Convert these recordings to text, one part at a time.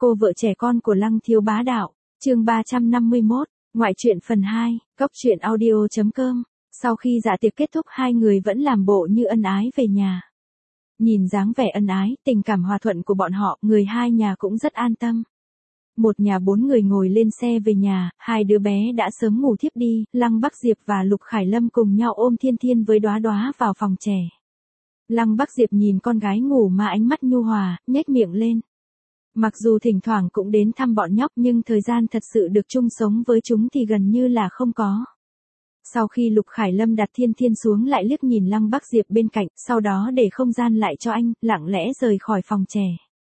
Cô vợ trẻ con của Lăng Thiếu Bá Đạo, chương 351, ngoại truyện phần 2, cóc truyện audio.com. Sau khi dạ tiệc kết thúc hai người vẫn làm bộ như ân ái về nhà. Nhìn dáng vẻ ân ái, tình cảm hòa thuận của bọn họ, người hai nhà cũng rất an tâm. Một nhà bốn người ngồi lên xe về nhà, hai đứa bé đã sớm ngủ thiếp đi, Lăng Bắc Diệp và Lục Khải Lâm cùng nhau ôm Thiên Thiên với Đóa Đóa vào phòng trẻ. Lăng Bắc Diệp nhìn con gái ngủ mà ánh mắt nhu hòa, nhếch miệng lên. Mặc dù thỉnh thoảng cũng đến thăm bọn nhóc nhưng thời gian thật sự được chung sống với chúng thì gần như là không có. Sau khi Lục Khải Lâm đặt Thiên Thiên xuống lại liếc nhìn Lăng Bắc Diệp bên cạnh, sau đó để không gian lại cho anh, lặng lẽ rời khỏi phòng trẻ.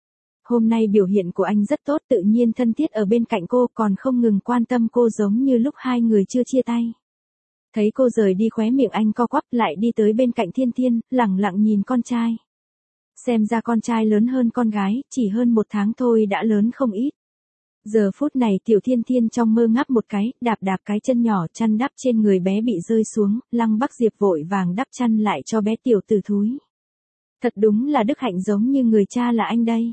Hôm nay biểu hiện của anh rất tốt, tự nhiên thân thiết ở bên cạnh cô, còn không ngừng quan tâm cô giống như lúc hai người chưa chia tay. Thấy cô rời đi khóe miệng anh co quắp, lại đi tới bên cạnh Thiên Thiên, lẳng lặng nhìn con trai. Xem ra con trai lớn hơn con gái, chỉ hơn 1 tháng thôi đã lớn không ít. Giờ phút này tiểu Thiên Thiên trong mơ ngáp một cái, đạp cái chân nhỏ, chăn đắp trên người bé bị rơi xuống, Lăng Bắc Diệp vội vàng đắp chăn lại cho bé tiểu tử thúi. Thật đúng là đức hạnh giống như người cha là anh đây.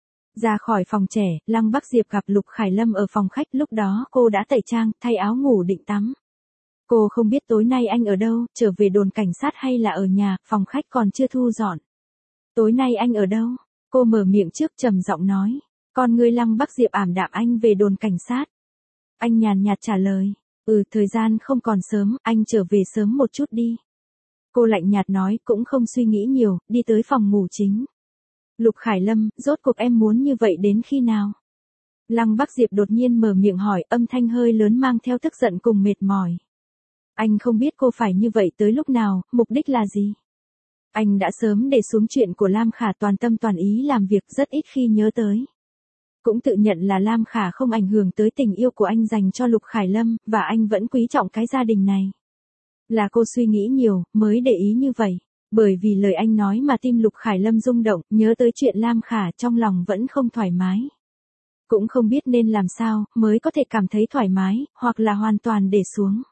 Ra khỏi phòng trẻ, Lăng Bắc Diệp gặp Lục Khải Lâm ở phòng khách, lúc đó cô đã tẩy trang, thay áo ngủ định tắm. Cô không biết tối nay anh ở đâu, trở về đồn cảnh sát hay là ở nhà, phòng khách còn chưa thu dọn. Tối nay anh ở đâu? Cô mở miệng trước trầm giọng nói. Con ngươi Lăng Bắc Diệp ảm đạm, anh về đồn cảnh sát. Anh nhàn nhạt trả lời. Thời gian không còn sớm, anh trở về sớm một chút đi. Cô lạnh nhạt nói, cũng không suy nghĩ nhiều, đi tới phòng ngủ chính. Lục Khải Lâm, rốt cuộc em muốn như vậy đến khi nào? Lăng Bắc Diệp đột nhiên mở miệng hỏi, âm thanh hơi lớn mang theo tức giận cùng mệt mỏi. Anh không biết cô phải như vậy tới lúc nào, mục đích là gì? Anh đã sớm để xuống chuyện của Lam Khả, toàn tâm toàn ý làm việc, rất ít khi nhớ tới. Cũng tự nhận là Lam Khả không ảnh hưởng tới tình yêu của anh dành cho Lục Khải Lâm, và anh vẫn quý trọng cái gia đình này. Là cô suy nghĩ nhiều, mới để ý như vậy. Bởi vì lời anh nói mà tim Lục Khải Lâm rung động, nhớ tới chuyện Lam Khả trong lòng vẫn không thoải mái. Cũng không biết nên làm sao, mới có thể cảm thấy thoải mái, hoặc là hoàn toàn để xuống.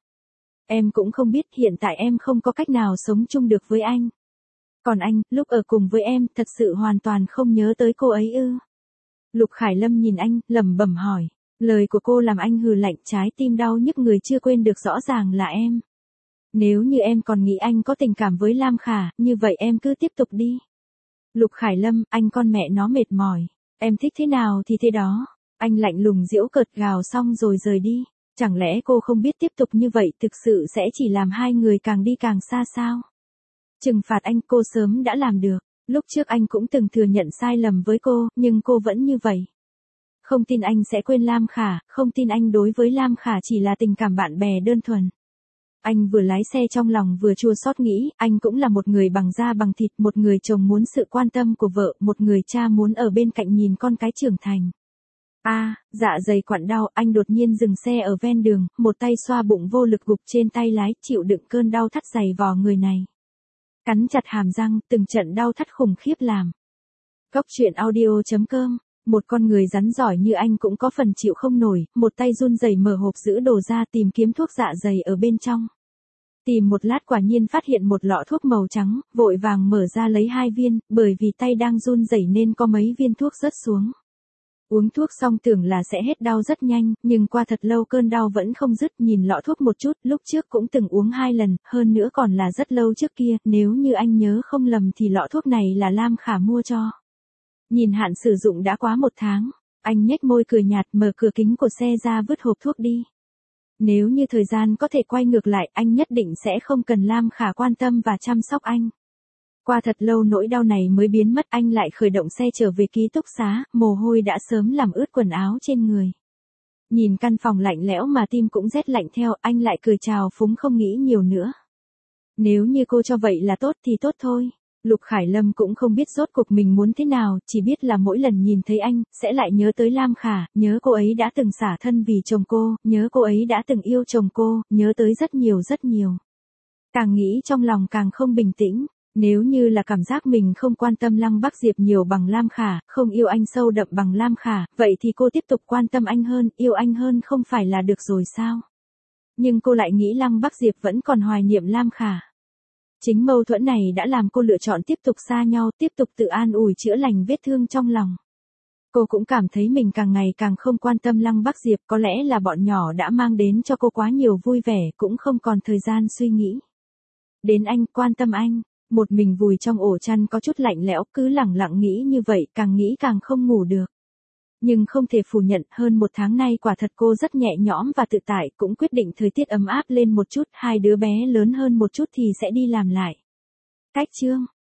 Em cũng không biết, hiện tại em không có cách nào sống chung được với anh. Còn anh, lúc ở cùng với em, thật sự hoàn toàn không nhớ tới cô ấy ư? Lục Khải Lâm nhìn anh, lẩm bẩm hỏi. Lời của cô làm anh hừ lạnh, trái tim đau nhức, người chưa quên được rõ ràng là em. Nếu như em còn nghĩ anh có tình cảm với Lam Khả, như vậy em cứ tiếp tục đi. Lục Khải Lâm, anh con mẹ nó mệt mỏi. Em thích thế nào thì thế đó. Anh lạnh lùng giễu cợt gào xong rồi rời đi. Chẳng lẽ cô không biết tiếp tục như vậy thực sự sẽ chỉ làm hai người càng đi càng xa sao? Trừng phạt anh cô sớm đã làm được. Lúc trước anh cũng từng thừa nhận sai lầm với cô, nhưng cô vẫn như vậy. Không tin anh sẽ quên Lam Khả, không tin anh đối với Lam Khả chỉ là tình cảm bạn bè đơn thuần. Anh vừa lái xe trong lòng vừa chua xót nghĩ, anh cũng là một người bằng da bằng thịt, một người chồng muốn sự quan tâm của vợ, một người cha muốn ở bên cạnh nhìn con cái trưởng thành. Dạ dày quặn đau, anh đột nhiên dừng xe ở ven đường, một tay xoa bụng vô lực gục trên tay lái, chịu đựng cơn đau thắt dày vò người này. Cắn chặt hàm răng, từng trận đau thắt khủng khiếp làm. Cóc truyện audio.com. Một con người rắn giỏi như anh cũng có phần chịu không nổi, một tay run rẩy mở hộp giữ đồ ra tìm kiếm thuốc dạ dày ở bên trong. Tìm một lát quả nhiên phát hiện một lọ thuốc màu trắng, vội vàng mở ra lấy 2 viên, bởi vì tay đang run rẩy nên có mấy viên thuốc rớt xuống. Uống thuốc xong tưởng là sẽ hết đau rất nhanh, nhưng qua thật lâu cơn đau vẫn không dứt, nhìn lọ thuốc một chút, lúc trước cũng từng uống 2 lần, hơn nữa còn là rất lâu trước kia, nếu như anh nhớ không lầm thì lọ thuốc này là Lam Khả mua cho. Nhìn hạn sử dụng đã quá 1 tháng, anh nhếch môi cười nhạt, mở cửa kính của xe ra vứt hộp thuốc đi. Nếu như thời gian có thể quay ngược lại, anh nhất định sẽ không cần Lam Khả quan tâm và chăm sóc anh. Qua thật lâu nỗi đau này mới biến mất, anh lại khởi động xe trở về ký túc xá, mồ hôi đã sớm làm ướt quần áo trên người. Nhìn căn phòng lạnh lẽo mà tim cũng rét lạnh theo, anh lại cười chào phúng không nghĩ nhiều nữa. Nếu như cô cho vậy là tốt thì tốt thôi. Lục Khải Lâm cũng không biết rốt cuộc mình muốn thế nào, chỉ biết là mỗi lần nhìn thấy anh, sẽ lại nhớ tới Lam Khả, nhớ cô ấy đã từng xả thân vì chồng cô, nhớ cô ấy đã từng yêu chồng cô, nhớ tới rất nhiều rất nhiều. Càng nghĩ trong lòng càng không bình tĩnh. Nếu như là cảm giác mình không quan tâm Lăng Bắc Diệp nhiều bằng Lam Khả, không yêu anh sâu đậm bằng Lam Khả, vậy thì cô tiếp tục quan tâm anh hơn, yêu anh hơn không phải là được rồi sao? Nhưng cô lại nghĩ Lăng Bắc Diệp vẫn còn hoài niệm Lam Khả. Chính mâu thuẫn này đã làm cô lựa chọn tiếp tục xa nhau, tiếp tục tự an ủi chữa lành vết thương trong lòng. Cô cũng cảm thấy mình càng ngày càng không quan tâm Lăng Bắc Diệp, có lẽ là bọn nhỏ đã mang đến cho cô quá nhiều vui vẻ, cũng không còn thời gian suy nghĩ đến anh, quan tâm anh. Một mình vùi trong ổ chăn có chút lạnh lẽo, cứ lẳng lặng nghĩ như vậy, càng nghĩ càng không ngủ được. Nhưng không thể phủ nhận, hơn 1 tháng nay quả thật cô rất nhẹ nhõm và tự tại, cũng quyết định thời tiết ấm áp lên một chút, 2 đứa bé lớn hơn một chút thì sẽ đi làm lại. Cách chương